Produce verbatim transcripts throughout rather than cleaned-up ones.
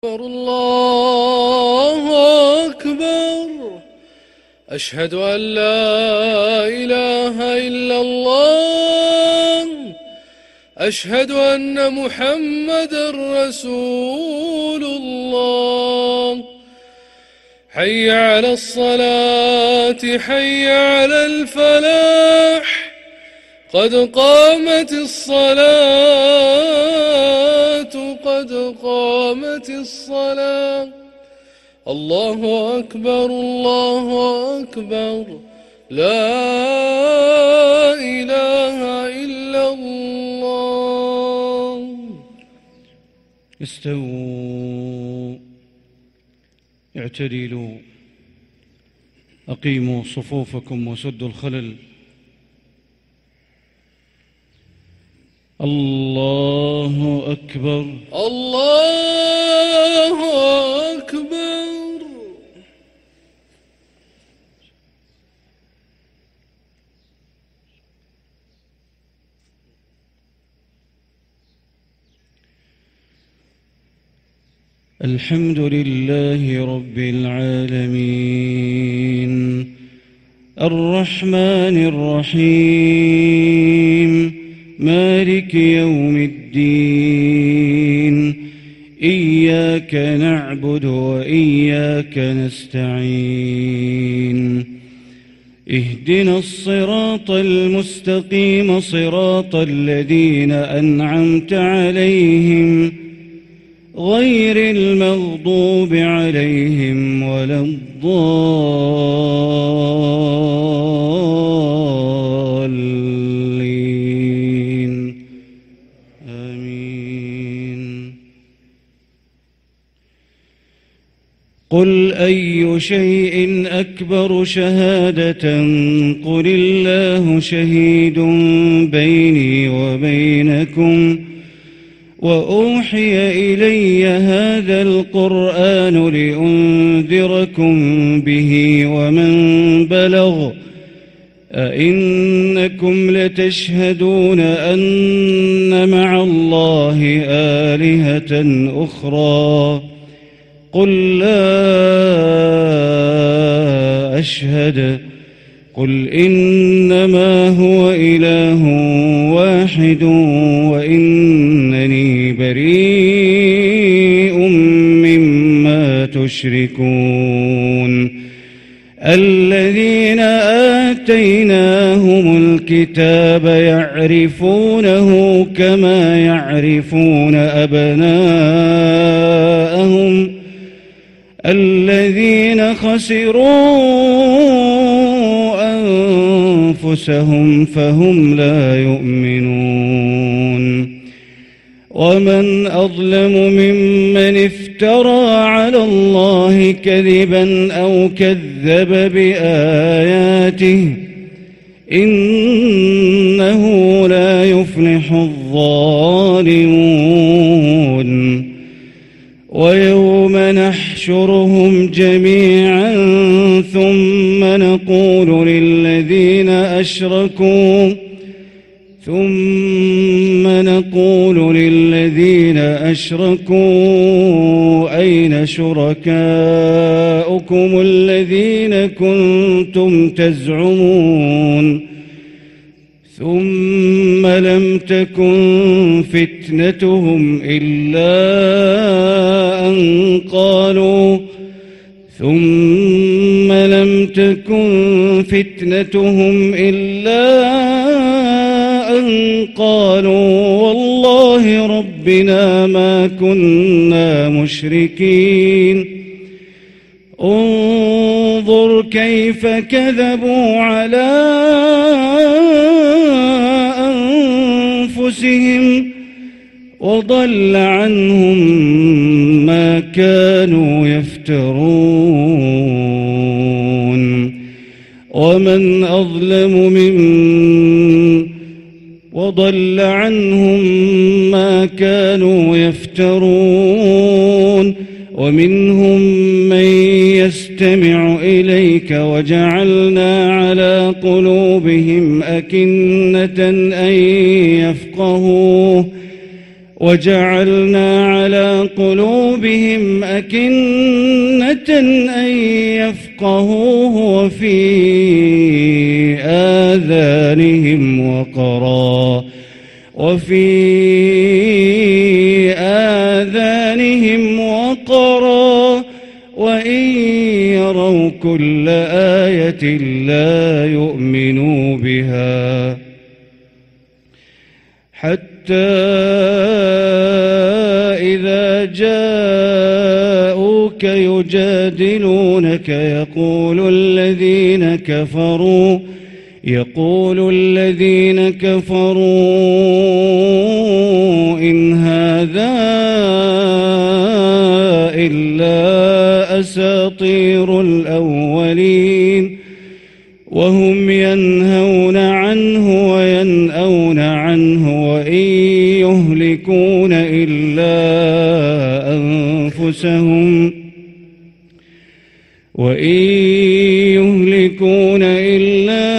الله أكبر. أشهد أن لا إله إلا الله. أشهد أن محمدًا رسول الله. حي على الصلاة، حي على الفلاح، قد قامت الصلاة، قد قامت الصلاة. الله أكبر، الله أكبر، لا إله إلا الله. استووا، اعتدلوا، أقيموا صفوفكم وسدوا الخلل. الله أكبر، الله أكبر. الحمد لله رب العالمين، الرحمن الرحيم، مالك يوم الدين. إياك نعبد وإياك نستعين. اهدنا الصراط المستقيم، صراط الذين أنعمت عليهم، غير المغضوب عليهم ولا الضالين. آمين. قل أي شيء أكبر شهادة؟ قل الله شهيد بيني وبينكم، وأوحي إلي هذا القرآن لأنذركم به ومن بلغ. أئنكم لتشهدون أن مع الله آلهة أخرى؟ قل لا أشهد. قل إنما هو إله واحد وإنني بريء مما تشركون. الذين آتيناهم الكتاب يعرفونه كما يعرفون أبناءهم. الذين خسروا أنفسهم فهم لا يؤمنون. ومن أظلم ممن افترى على الله كذبا أو كذب بآياته، إنه لا يفلح الظالمون. ويوم نحشرهم جميعا ثم نقول للذين أشركوا ثم نقول للذين أشركوا أين شركاؤكم الذين كنتم تزعمون؟ ثم لم تكن فتنتهم إلا أن قالوا ثم لم تكن فتنتهم إلا أن قالوا والله ربنا ما كنا مشركين. انظر كيف كذبوا على أنفسهم، وضل عنهم ما كانوا يفترون. ومن أظلم ممن وضل عنهم ما كانوا يفترون. ومنهم من يستمع إليك وجعلنا على قلوبهم أكنة أن يفقهوه وجعلنا على قلوبهم أكنة أن يفقهوه وفي آذانهم وقرا وفي آذانهم وقرا وإن يروا كل آية لا يؤمنوا بها حتى إذا جاءوك يجادلونك يقول الذين كفروا يقول الذين كفروا إن هذا إلا أساطير الأولين وهم ينهون عنه وينأون عنه وإن يهلكون إلا أنفسهم وإن يهلكون إلا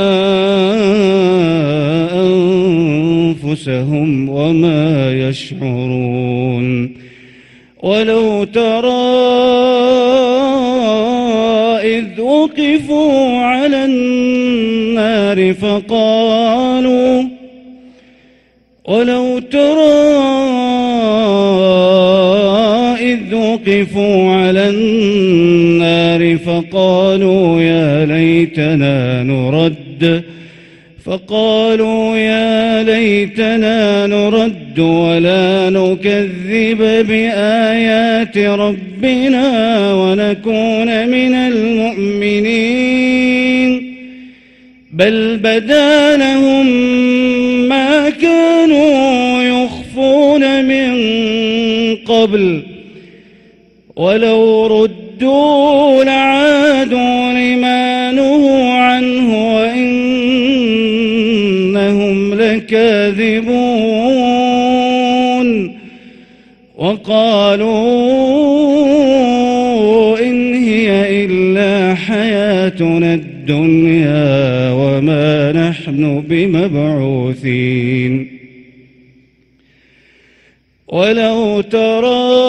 أنفسهم وما يشعرون ولو ترى إذ وقفوا على النار فقالوا ولو ترى إذ وقفوا على النار فقالوا يا ليتنا نرد فقالوا يا ليتنا نرد ولا نكذب بآيات ربنا ونكون من المؤمنين بل بدا لهم ما كانوا يخفون من قبل ولو ردوا لعادوا لما نهوا عنه وإنهم لكاذبون وقالوا إن هي إلا حياتنا الدنيا وما نحن بمبعوثين ولو ترى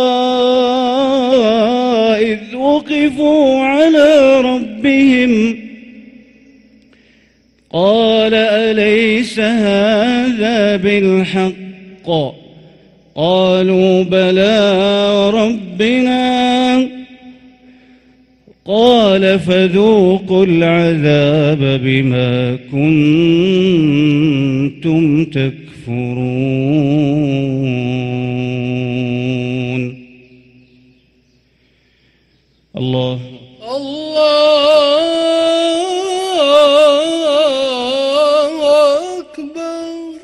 إذ وقفوا على ربهم قال أليس هذا بالحق قالوا بلى ربنا قال فذوقوا العذاب بما كنتم تكفرون. الله الله أكبر.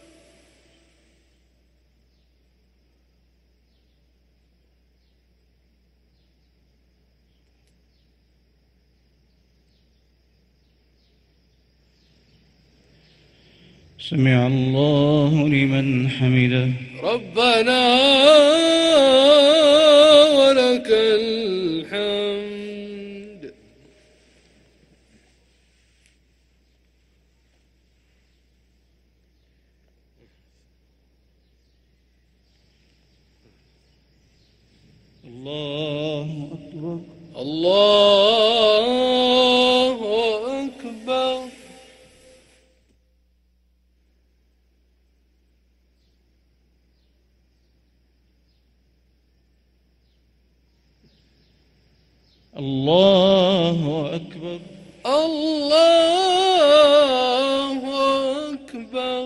سمع الله لمن حمده. ربنا ولك الحمد. الله أكبر. الله أكبر. الله أكبر. الله أكبر.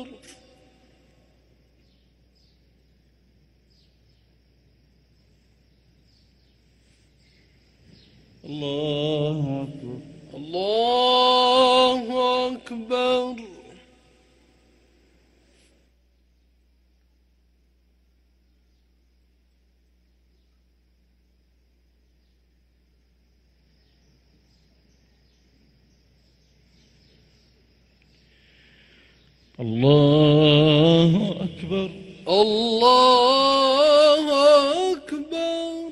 الله أكبر. الله أكبر. الله أكبر. الله أكبر.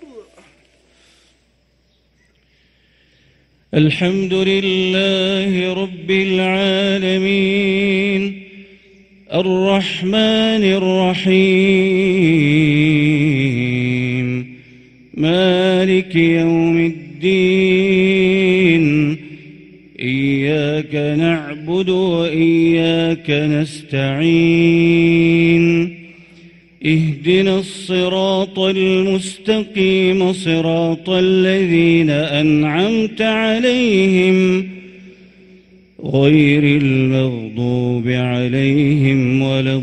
الحمد لله رب العالمين الرحمن الرحيم مالك يوم الدين إياك نعبد وإياك نستعين اهدنا الصراط المستقيم صراط الذين أنعمت عليهم غير المغضوب عليهم ولا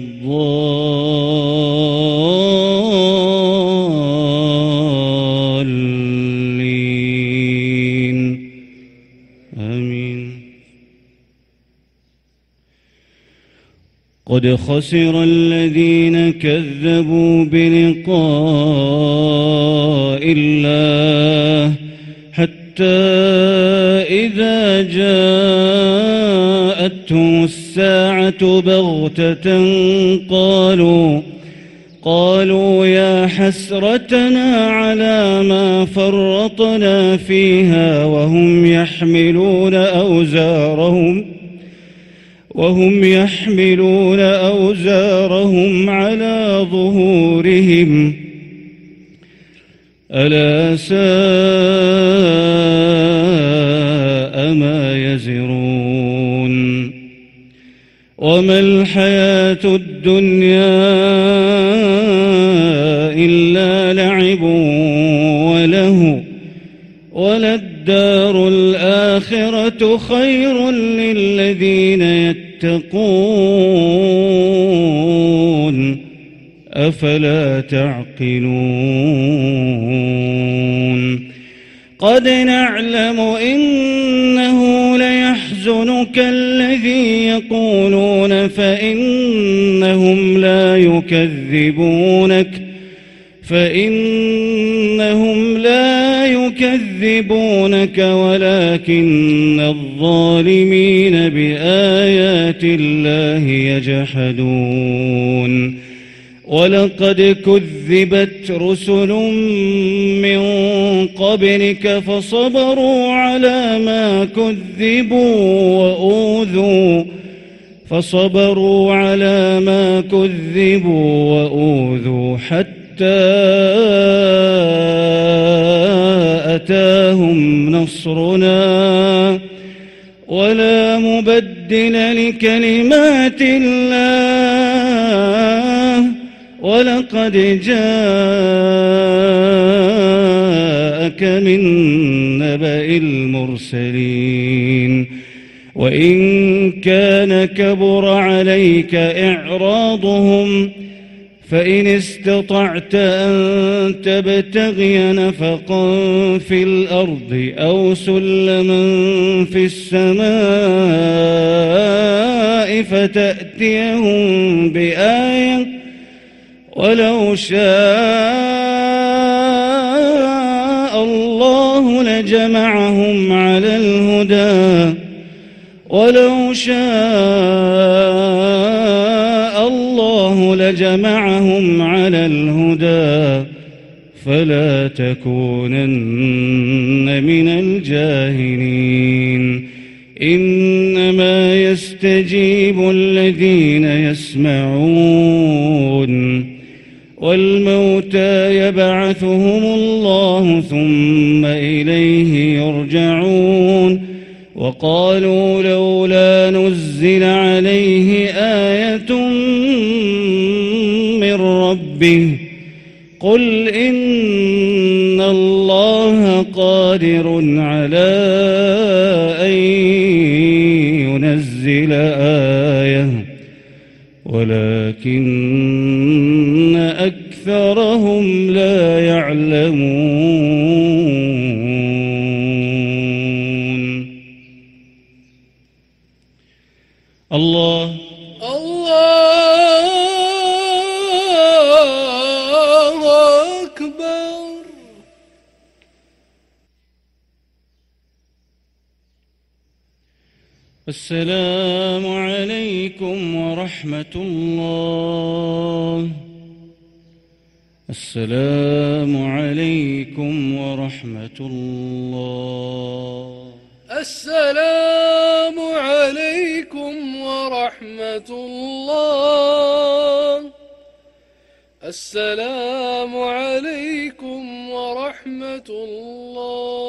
الضالين آمين. قد خسر الذين كذبوا بلقاء الله حتى إذا جاءتهم الساعة بغتة قالوا قالوا يا حسرتنا على ما فرطنا فيها وهم يحملون أوزارهم وهم يحملون أوزارهم على ظهورهم ألا ساء ما يزرون. وما الحياة الدنيا إلا لعب وله وللدار الآخرة خير للذين يتقون أفلا تعقلون. قد نعلم إنه ليحزنك الذي يقولون فإنهم لا يكذبونك فإنهم لا يكذبونك ولكن الظالمين بآيات الله يجحدون. ولقد كذبت رسل من قبلك فصبروا على ما كذبوا وأوذوا فصبروا على ما كذبوا وأوذوا حتى أتاهم نصرنا ولا مبدل لكلمات الله ولقد جاءك من نبأ المرسلين. وإن كان كبر عليك إعراضهم فإن استطعت أن تبتغي نفقا في الأرض أو سلما في السماء فتأتيهم بآية ولو شاء الله لجمعهم على الهدى ولو شاء الله لجمعهم على الهدى فلا تكونن من الجاهلين. إنما يستجيب الذين يسمعون والموتى يبعثهم الله ثم إليه يرجعون. وقالوا لولا نزل عليه آية من ربه قل إن الله قادر على أن ينزل آية ولكن أكثرهم لا يعلمون. الله الله أكبر. السلام عليكم ورحمة الله. السلام عليكم ورحمة الله. السلام عليكم ورحمة الله. السلام عليكم ورحمة الله.